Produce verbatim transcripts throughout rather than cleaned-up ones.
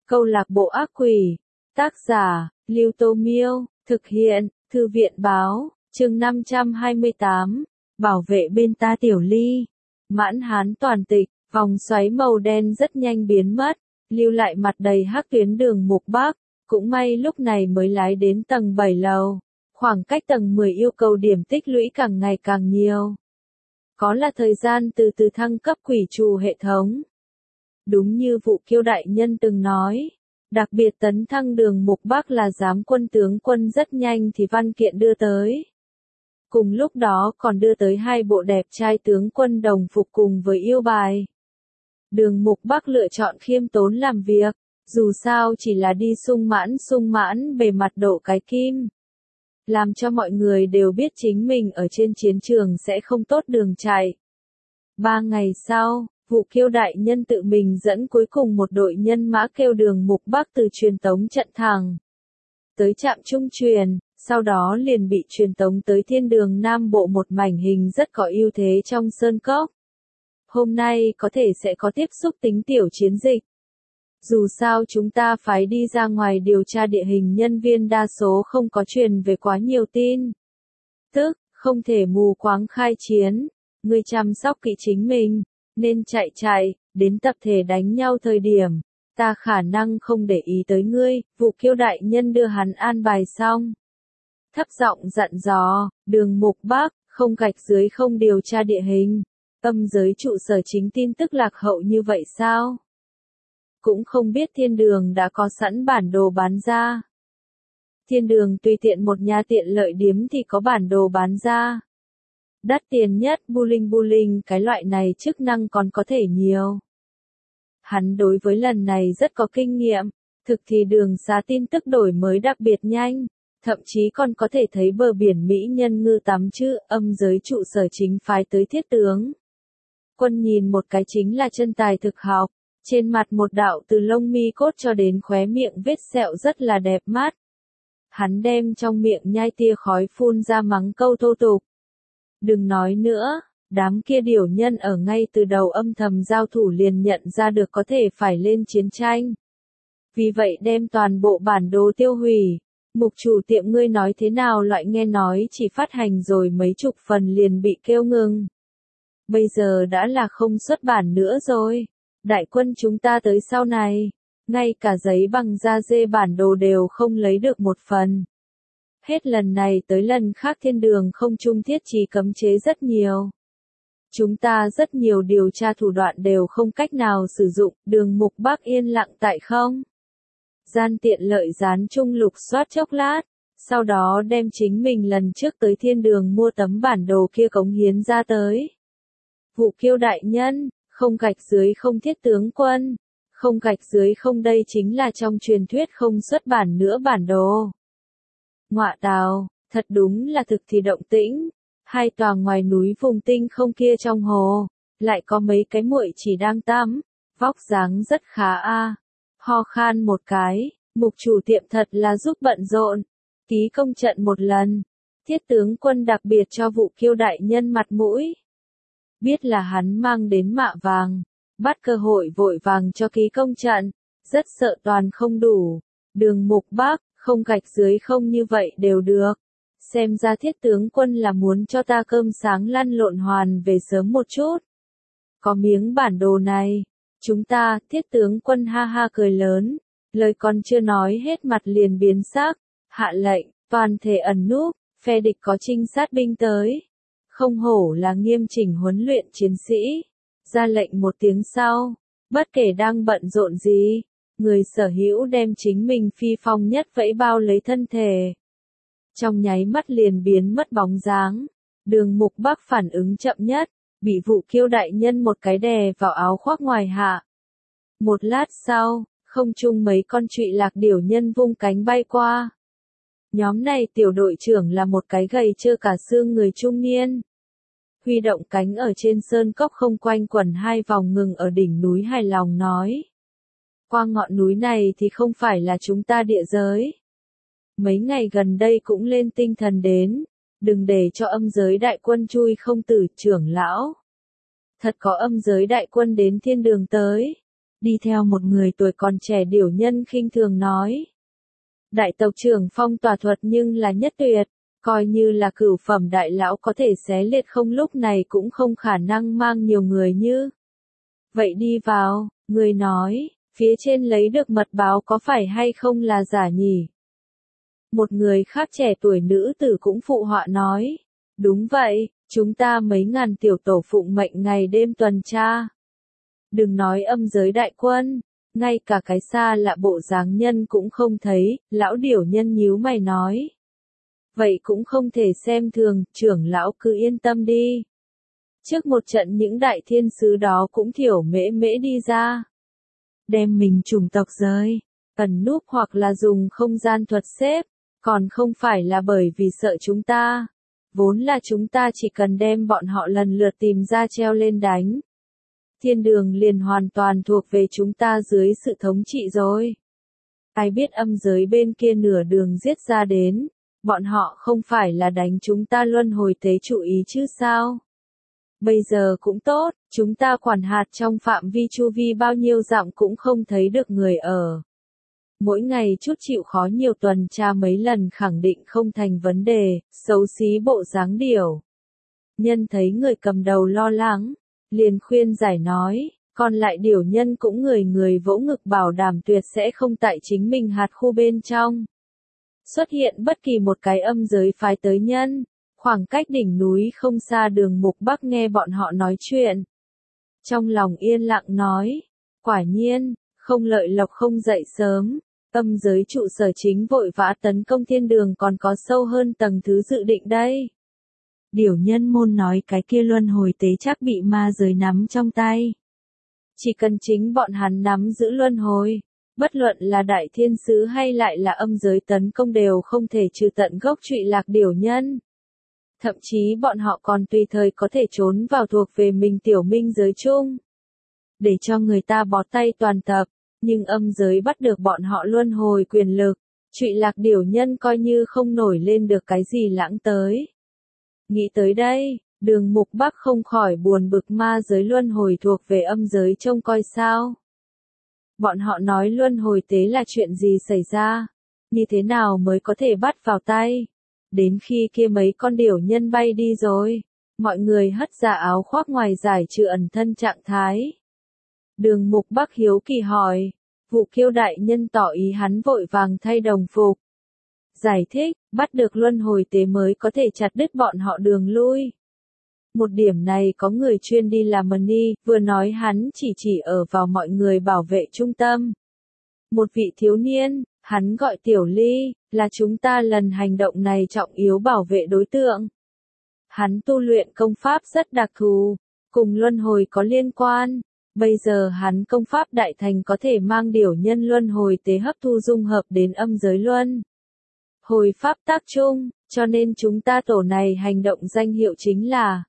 Câu lạc bộ ác quỷ. Tác giả, Lưu Tô Miêu. Thực hiện, Thư viện Báo. Chương năm trăm hai mươi tám. Bảo vệ bên ta Tiểu Ly. Mãn hán toàn tịch, vòng xoáy màu đen rất nhanh biến mất, lưu lại mặt đầy hắc tuyến đường mục bắc. Cũng may lúc này mới lái đến tầng bảy lầu. Khoảng cách tầng mười yêu cầu điểm tích lũy càng ngày càng nhiều. Có là thời gian từ từ thăng cấp quỷ trù hệ thống. Đúng như Vũ Kiêu đại nhân từng nói, đặc biệt tấn thăng đường mục bắc là giám quân tướng quân rất nhanh thì văn kiện đưa tới. Cùng lúc đó còn đưa tới hai bộ đẹp trai tướng quân đồng phục cùng với yêu bài. Đường mục bắc lựa chọn khiêm tốn làm việc, dù sao chỉ là đi sung mãn sung mãn bề mặt độ cái kim. Làm cho mọi người đều biết chính mình ở trên chiến trường sẽ không tốt đường chạy. Ba ngày sau, Vũ Kiêu đại nhân tự mình dẫn cuối cùng một đội nhân mã kêu đường mục bắc từ truyền tống trận thẳng tới trạm trung truyền, sau đó liền bị truyền tống tới thiên đường Nam Bộ, một mảnh hình rất có ưu thế trong sơn cốc. Hôm nay có thể sẽ có tiếp xúc tính tiểu chiến dịch. Dù sao chúng ta phải đi ra ngoài điều tra địa hình, nhân viên đa số không có truyền về quá nhiều tin. Tức, không thể mù quáng khai chiến, ngươi chăm sóc kỹ chính mình, nên chạy chạy, đến tập thể đánh nhau thời điểm, ta khả năng không để ý tới ngươi. Vũ Kiêu đại nhân đưa hắn an bài xong. Thấp giọng dặn dò, đường mục bắc, không gạch dưới không điều tra địa hình. Âm giới trụ sở chính tin tức lạc hậu như vậy sao? Cũng không biết thiên đường đã có sẵn bản đồ bán ra. Thiên đường tùy tiện một nhà tiện lợi điếm thì có bản đồ bán ra. Đắt tiền nhất Bulling Bulling, cái loại này chức năng còn có thể nhiều. Hắn đối với lần này rất có kinh nghiệm, thực thì đường xá tin tức đổi mới đặc biệt nhanh, thậm chí còn có thể thấy bờ biển Mỹ nhân ngư tắm chứ. Âm giới trụ sở chính phái tới thiết tướng quân nhìn một cái chính là chân tài thực học, trên mặt một đạo từ lông mi cốt cho đến khóe miệng vết sẹo rất là đẹp mắt. Hắn đem trong miệng nhai tia khói phun ra mắng câu thô tục. Đừng nói nữa, đám kia điểu nhân ở ngay từ đầu âm thầm giao thủ liền nhận ra được có thể phải lên chiến tranh. Vì vậy đem toàn bộ bản đồ tiêu hủy. Mục chủ tiệm ngươi nói thế nào loại, nghe nói chỉ phát hành rồi mấy chục phần liền bị kêu ngừng. Bây giờ đã là không xuất bản nữa rồi. Đại quân chúng ta tới sau này, ngay cả giấy bằng da dê bản đồ đều không lấy được một phần. Hết lần này tới lần khác thiên đường không trung thiết trí cấm chế rất nhiều. Chúng ta rất nhiều điều tra thủ đoạn đều không cách nào sử dụng. Đường mục bắc yên lặng tại không gian tiện lợi gián trung lục soát chốc lát, sau đó đem chính mình lần trước tới thiên đường mua tấm bản đồ kia cống hiến ra tới. Vũ Kiêu đại nhân, không gạch dưới không thiết tướng quân, không gạch dưới không, đây chính là trong truyền thuyết không xuất bản nữa bản đồ. Ngọa tào, thật đúng là thực thì động tĩnh. Hai tòa ngoài núi vùng tinh không kia trong hồ, lại có mấy cái muội chỉ đang tắm, vóc dáng rất khá a. À. Ho khan một cái, mục chủ tiệm thật là giúp bận rộn, ký công trận một lần. Thiết tướng quân đặc biệt cho Vũ Kiêu đại nhân mặt mũi. Biết là hắn mang đến mạ vàng, bắt cơ hội vội vàng cho ký công trận, rất sợ toàn không đủ. Đường mục bắc, không gạch dưới không như vậy đều được. Xem ra thiết tướng quân là muốn cho ta cơm sáng lăn lộn hoàn về sớm một chút. Có miếng bản đồ này, chúng ta, thiết tướng quân ha ha cười lớn, lời còn chưa nói hết mặt liền biến sắc, hạ lệnh, toàn thể ẩn núp, phe địch có trinh sát binh tới. Không hổ là nghiêm chỉnh huấn luyện chiến sĩ. Ra lệnh một tiếng sau, bất kể đang bận rộn gì, người sở hữu đem chính mình phi phong nhất vẫy bao lấy thân thể. Trong nháy mắt liền biến mất bóng dáng. Đường mục bắc phản ứng chậm nhất, bị Vũ Kiêu đại nhân một cái đè vào áo khoác ngoài hạ. Một lát sau, không trung mấy con trụy lạc điểu nhân vung cánh bay qua. Nhóm này tiểu đội trưởng là một cái gầy trơ cả xương người trung niên. Huy động cánh ở trên sơn cốc không quanh quẩn hai vòng ngừng ở đỉnh núi, hài lòng nói. Qua ngọn núi này thì không phải là chúng ta địa giới. Mấy ngày gần đây cũng lên tinh thần đến, đừng để cho âm giới đại quân chui không tử. Trưởng lão. Thật có âm giới đại quân đến thiên đường tới. đi theo một người tuổi còn trẻ điểu nhân khinh thường nói. Đại tộc trưởng phong tỏa thuật nhưng là nhất tuyệt, coi như là cửu phẩm đại lão có thể xé liệt không lúc này cũng không khả năng mang nhiều người như. Vậy đi vào, người nói, phía trên lấy được mật báo có phải hay không là giả nhỉ? Một người khác trẻ tuổi nữ tử cũng phụ họa nói. Đúng vậy, chúng ta mấy ngàn tiểu tổ phụng mệnh ngày đêm tuần tra. Đừng nói âm giới đại quân, ngay cả cái xa lạ bộ dáng nhân cũng không thấy, lão điểu nhân nhíu mày nói. Vậy cũng không thể xem thường, trưởng lão cứ yên tâm đi. Trước một trận những đại thiên sứ đó cũng thiểu mễ mễ đi ra. Đem mình chủng tộc giới, ẩn núp hoặc là dùng không gian thuật xếp, còn không phải là bởi vì sợ chúng ta. Vốn là chúng ta chỉ cần đem bọn họ lần lượt tìm ra treo lên đánh. Thiên đường liền hoàn toàn thuộc về chúng ta dưới sự thống trị rồi. Ai biết âm giới bên kia nửa đường giết ra đến, bọn họ không phải là đánh chúng ta luân hồi tế chủ ý chứ sao? Bây giờ cũng tốt, chúng ta quản hạt trong phạm vi chu vi bao nhiêu dặm cũng không thấy được người ở. Mỗi ngày chút chịu khó nhiều tuần tra mấy lần khẳng định không thành vấn đề, xấu xí bộ dáng điểu. Nhân thấy người cầm đầu lo lắng, liền khuyên giải nói, còn lại điểu nhân cũng người người vỗ ngực bảo đảm tuyệt sẽ không tại chính mình hạt khu bên trong. Xuất hiện bất kỳ một cái âm giới phái tới nhân, khoảng cách đỉnh núi không xa đường mục bắc nghe bọn họ nói chuyện. Trong lòng yên lặng nói, quả nhiên, không lợi lộc không dậy sớm. Âm giới trụ sở chính vội vã tấn công thiên đường còn có sâu hơn tầng thứ dự định đây. Điểu nhân môn nói cái kia luân hồi tế chắc bị ma giới nắm trong tay. Chỉ cần chính bọn hắn nắm giữ luân hồi, bất luận là đại thiên sứ hay lại là âm giới tấn công đều không thể trừ tận gốc trụy lạc điểu nhân. Thậm chí bọn họ còn tùy thời có thể trốn vào thuộc về mình tiểu minh giới chung. Để cho người ta bó tay toàn tập. Nhưng âm giới bắt được bọn họ luân hồi quyền lực, trụy lạc điểu nhân coi như không nổi lên được cái gì lãng tới. Nghĩ tới đây, đường mục bắc không khỏi buồn bực ma giới luân hồi thuộc về âm giới trông coi sao. Bọn họ nói luân hồi tế là chuyện gì xảy ra, như thế nào mới có thể bắt vào tay. Đến khi kia mấy con điểu nhân bay đi rồi, mọi người hất ra áo khoác ngoài giải trừ ẩn thân trạng thái. Đường mục bắc hiếu kỳ hỏi, vụ kiêu đại nhân tỏ ý hắn vội vàng thay đồng phục. Giải thích, bắt được luân hồi tế mới có thể chặt đứt bọn họ đường lui. Một điểm này có người chuyên đi làm money, vừa nói hắn chỉ chỉ ở vào mọi người bảo vệ trung tâm. Một vị thiếu niên, hắn gọi Tiểu Ly, là chúng ta lần hành động này trọng yếu bảo vệ đối tượng. Hắn tu luyện công pháp rất đặc thù, cùng luân hồi có liên quan. Bây giờ hắn công pháp đại thành có thể mang điểu nhân luân hồi tế hấp thu dung hợp đến âm giới luân hồi pháp tác chung, cho nên chúng ta tổ này hành động danh hiệu chính là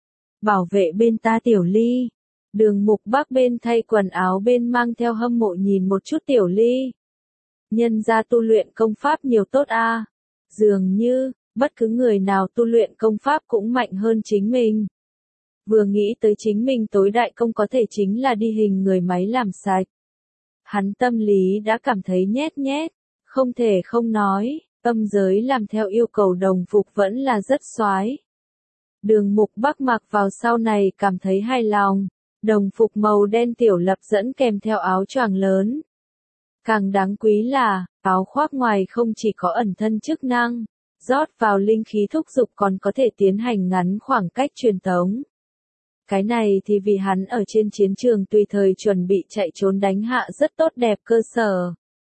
bảo vệ bên ta Tiểu Ly. Đường mục bắc bên thay quần áo bên mang theo hâm mộ nhìn một chút Tiểu Ly. Nhân ra tu luyện công pháp nhiều tốt a, à. Dường như, bất cứ người nào tu luyện công pháp cũng mạnh hơn chính mình. Vừa nghĩ tới chính mình tối đại công có thể chính là đi hình người máy làm sạch. Hắn tâm lý đã cảm thấy nhét nhét, không thể không nói, âm giới làm theo yêu cầu đồng phục vẫn là rất soái. Đường mục bắc mặc vào sau này cảm thấy hài lòng, đồng phục màu đen tiểu lập dẫn kèm theo áo choàng lớn. Càng đáng quý là, áo khoác ngoài không chỉ có ẩn thân chức năng, rót vào linh khí thúc dục còn có thể tiến hành ngắn khoảng cách truyền tống. Cái này thì vì hắn ở trên chiến trường tùy thời chuẩn bị chạy trốn đánh hạ rất tốt đẹp cơ sở.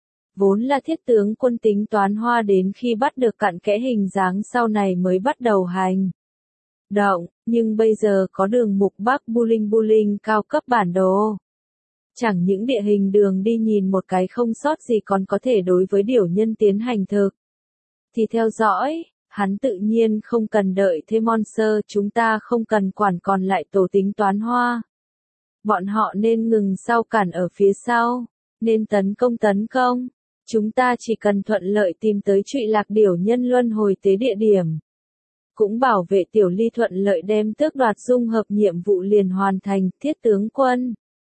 Vốn là thiết tướng quân tính toán hoa đến khi bắt được cặn kẽ hình dáng sau này mới bắt đầu hành động, nhưng bây giờ có đường mục bắc Buling Buling cao cấp bản đồ. Chẳng những địa hình đường đi nhìn một cái không sót gì còn có thể đối với điểu nhân tiến hành thực. Thì theo dõi, hắn tự nhiên không cần đợi thêm monster, chúng ta không cần quản còn lại tổ tính toán hoa. Bọn họ nên ngừng sau cản ở phía sau, nên tấn công tấn công. Chúng ta chỉ cần thuận lợi tìm tới trụy lạc điểu nhân luân hồi tế địa điểm. Cũng bảo vệ Tiểu Ly thuận lợi đem tước đoạt dung hợp nhiệm vụ liền hoàn thành, thiết tướng quân.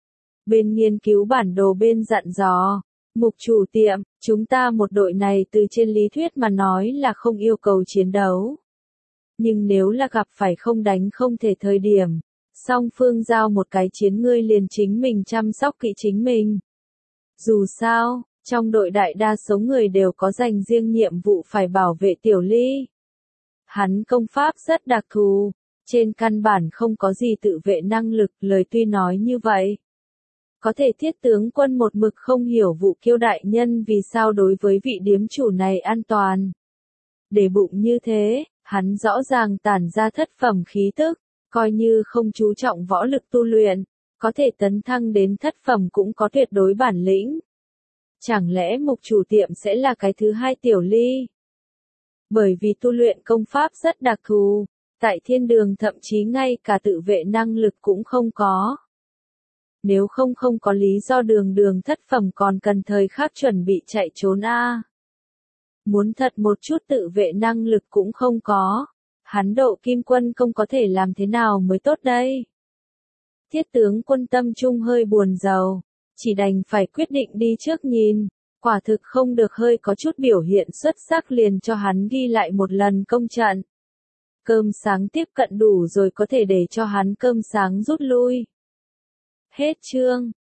Bên nghiên cứu bản đồ bên dặn dò. Mục chủ tiệm, chúng ta một đội này từ trên lý thuyết mà nói là không yêu cầu chiến đấu. Nhưng nếu là gặp phải không đánh không thể thời điểm, song phương giao một cái chiến ngươi liền chính mình chăm sóc kỹ chính mình. Dù sao, trong đội đại đa số người đều có dành riêng nhiệm vụ phải bảo vệ Tiểu Ly. Hắn công pháp rất đặc thù, trên căn bản không có gì tự vệ năng lực, lời tuy nói như vậy. Có thể Thiết tướng quân một mực không hiểu Vũ Kiêu đại nhân vì sao đối với vị điếm chủ này an toàn. Để bụng như thế, hắn rõ ràng tản ra thất phẩm khí tức, coi như không chú trọng võ lực tu luyện, có thể tấn thăng đến thất phẩm cũng có tuyệt đối bản lĩnh. Chẳng lẽ mục chủ tiệm sẽ là cái thứ hai Tiểu Ly? Bởi vì tu luyện công pháp rất đặc thù, tại thiên đường thậm chí ngay cả tự vệ năng lực cũng không có. Nếu không không có lý do đường đường thất phẩm còn cần thời khắc chuẩn bị chạy trốn a. À. Muốn thật một chút tự vệ năng lực cũng không có. Hắn Độ Kim Quân Công có thể làm thế nào mới tốt đây? Thiết tướng quân tâm trung hơi buồn rầu, chỉ đành phải quyết định đi trước nhìn. Quả thực không được hơi có chút biểu hiện xuất sắc liền cho hắn ghi lại một lần công trận. Cơm sáng tiếp cận đủ rồi có thể để cho hắn cơm sáng rút lui. Hết chương.